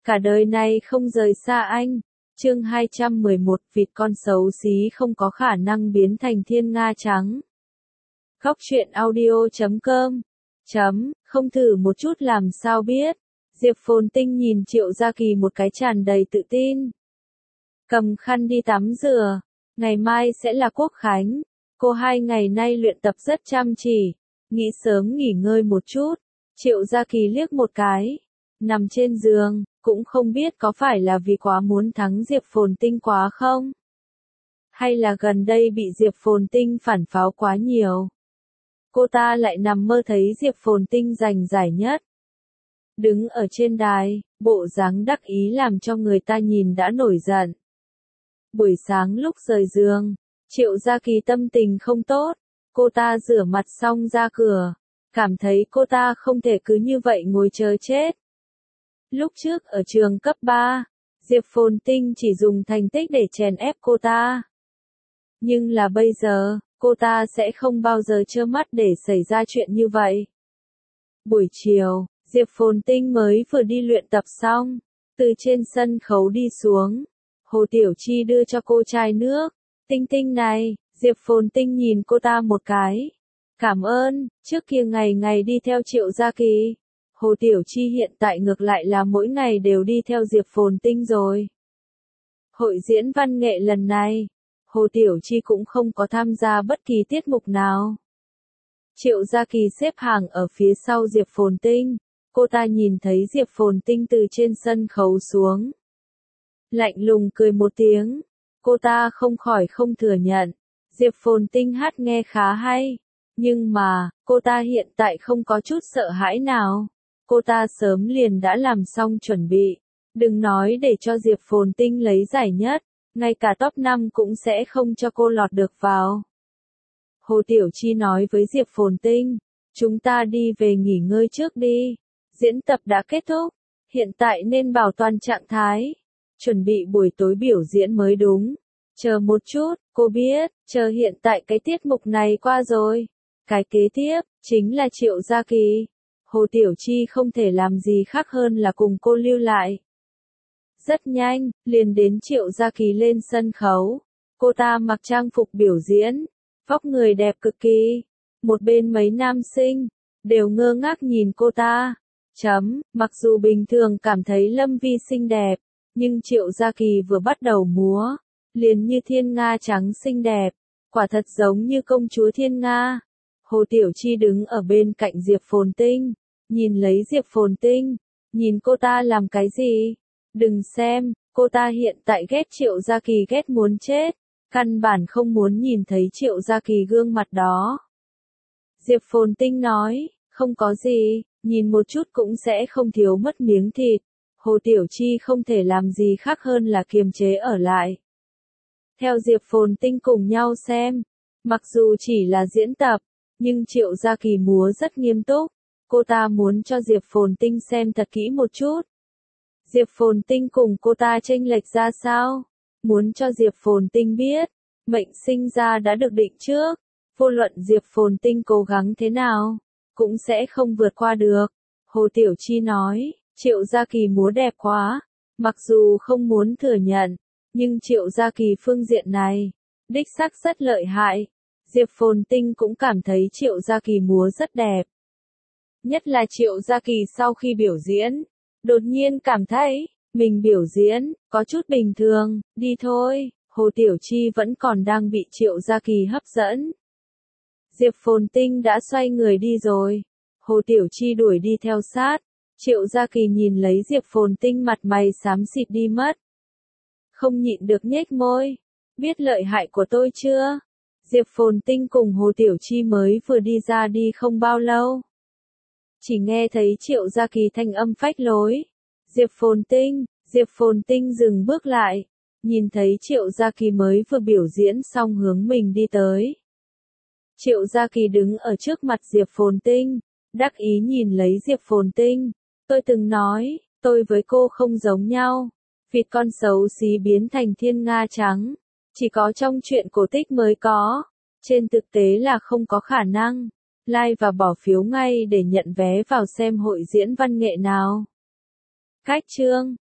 cả đời này không rời xa anh. Chương 211, vịt con xấu xí không có khả năng biến thành thiên nga trắng. Góc truyện audio.com. Không thử một chút làm sao biết. Diệp Phồn Tinh nhìn Triệu Gia Kỳ một cái tràn đầy tự tin. Cầm khăn đi tắm rửa. Ngày mai sẽ là Quốc Khánh. Cô 2 ngày nay luyện tập rất chăm chỉ. Nghĩ sớm nghỉ ngơi một chút. Triệu Gia Kỳ liếc một cái. Nằm trên giường, cũng không biết có phải là vì quá muốn thắng Diệp Phồn Tinh quá không? Hay là gần đây bị Diệp Phồn Tinh phản pháo quá nhiều? Cô ta lại nằm mơ thấy Diệp Phồn Tinh giành giải nhất. Đứng ở trên đài, bộ dáng đắc ý làm cho người ta nhìn đã nổi giận. Buổi sáng lúc rời giường, Triệu Gia Kỳ tâm tình không tốt, cô ta rửa mặt xong ra cửa, cảm thấy cô ta không thể cứ như vậy ngồi chờ chết. Lúc trước ở trường cấp 3, Diệp Phồn Tinh chỉ dùng thành tích để chèn ép cô ta. Nhưng là bây giờ, cô ta sẽ không bao giờ trơ mắt để xảy ra chuyện như vậy. Buổi chiều, Diệp Phồn Tinh mới vừa đi luyện tập xong, từ trên sân khấu đi xuống. Hồ Tiểu Chi đưa cho cô chai nước. Tinh Tinh này, Diệp Phồn Tinh nhìn cô ta một cái. Cảm ơn, trước kia ngày ngày đi theo Triệu Gia Kỳ. Hồ Tiểu Chi hiện tại ngược lại là mỗi ngày đều đi theo Diệp Phồn Tinh rồi. Hội diễn văn nghệ lần này, Hồ Tiểu Chi cũng không có tham gia bất kỳ tiết mục nào. Triệu Gia Kỳ xếp hàng ở phía sau Diệp Phồn Tinh, cô ta nhìn thấy Diệp Phồn Tinh từ trên sân khấu xuống. Lạnh lùng cười một tiếng, cô ta không khỏi không thừa nhận, Diệp Phồn Tinh hát nghe khá hay, nhưng mà, cô ta hiện tại không có chút sợ hãi nào. Cô ta sớm liền đã làm xong chuẩn bị, đừng nói để cho Diệp Phồn Tinh lấy giải nhất, ngay cả top 5 cũng sẽ không cho cô lọt được vào. Hồ Tiểu Chi nói với Diệp Phồn Tinh, chúng ta đi về nghỉ ngơi trước đi, diễn tập đã kết thúc, hiện tại nên bảo toàn trạng thái, chuẩn bị buổi tối biểu diễn mới đúng. Chờ một chút, cô biết, chờ hiện tại cái tiết mục này qua rồi, cái kế tiếp, chính là Triệu Gia Kỳ. Hồ Tiểu Chi không thể làm gì khác hơn là cùng cô lưu lại. Rất nhanh, liền đến Triệu Gia Kỳ lên sân khấu. Cô ta mặc trang phục biểu diễn, vóc người đẹp cực kỳ. Một bên mấy nam sinh, đều ngơ ngác nhìn cô ta. Mặc dù bình thường cảm thấy Lâm Vi xinh đẹp, nhưng Triệu Gia Kỳ vừa bắt đầu múa, liền như thiên nga trắng xinh đẹp, quả thật giống như công chúa thiên nga. Hồ Tiểu Chi đứng ở bên cạnh Diệp Phồn Tinh, nhìn lấy Diệp Phồn Tinh, nhìn cô ta làm cái gì? Đừng xem, cô ta hiện tại ghét Triệu Gia Kỳ ghét muốn chết, căn bản không muốn nhìn thấy Triệu Gia Kỳ gương mặt đó. Diệp Phồn Tinh nói, không có gì, nhìn một chút cũng sẽ không thiếu mất miếng thịt. Hồ Tiểu Chi không thể làm gì khác hơn là kiềm chế ở lại. Theo Diệp Phồn Tinh cùng nhau xem, mặc dù chỉ là diễn tập, nhưng Triệu Gia Kỳ múa rất nghiêm túc. Cô ta muốn cho Diệp Phồn Tinh xem thật kỹ một chút. Diệp Phồn Tinh cùng cô ta chênh lệch ra sao? Muốn cho Diệp Phồn Tinh biết, mệnh sinh ra đã được định trước. Vô luận Diệp Phồn Tinh cố gắng thế nào, cũng sẽ không vượt qua được. Hồ Tiểu Chi nói, Triệu Gia Kỳ múa đẹp quá. Mặc dù không muốn thừa nhận, nhưng Triệu Gia Kỳ phương diện này, đích xác rất lợi hại. Diệp Phồn Tinh cũng cảm thấy Triệu Gia Kỳ múa rất đẹp. Nhất là Triệu Gia Kỳ sau khi biểu diễn, đột nhiên cảm thấy, mình biểu diễn, có chút bình thường, đi thôi, Hồ Tiểu Chi vẫn còn đang bị Triệu Gia Kỳ hấp dẫn. Diệp Phồn Tinh đã xoay người đi rồi, Hồ Tiểu Chi đuổi đi theo sát, Triệu Gia Kỳ nhìn lấy Diệp Phồn Tinh mặt mày xám xịt đi mất. Không nhịn được nhếch môi, biết lợi hại của tôi chưa? Diệp Phồn Tinh cùng Hồ Tiểu Chi mới vừa đi ra đi không bao lâu. Chỉ nghe thấy Triệu Gia Kỳ thanh âm phách lối. Diệp Phồn Tinh dừng bước lại, nhìn thấy Triệu Gia Kỳ mới vừa biểu diễn xong hướng mình đi tới. Triệu Gia Kỳ đứng ở trước mặt Diệp Phồn Tinh, đắc ý nhìn lấy Diệp Phồn Tinh. Tôi từng nói, tôi với cô không giống nhau. Vịt con xấu xí biến thành thiên nga trắng, chỉ có trong truyện cổ tích mới có, trên thực tế là không có khả năng. Like và bỏ phiếu ngay để nhận vé vào xem hội diễn văn nghệ nào. Cách chương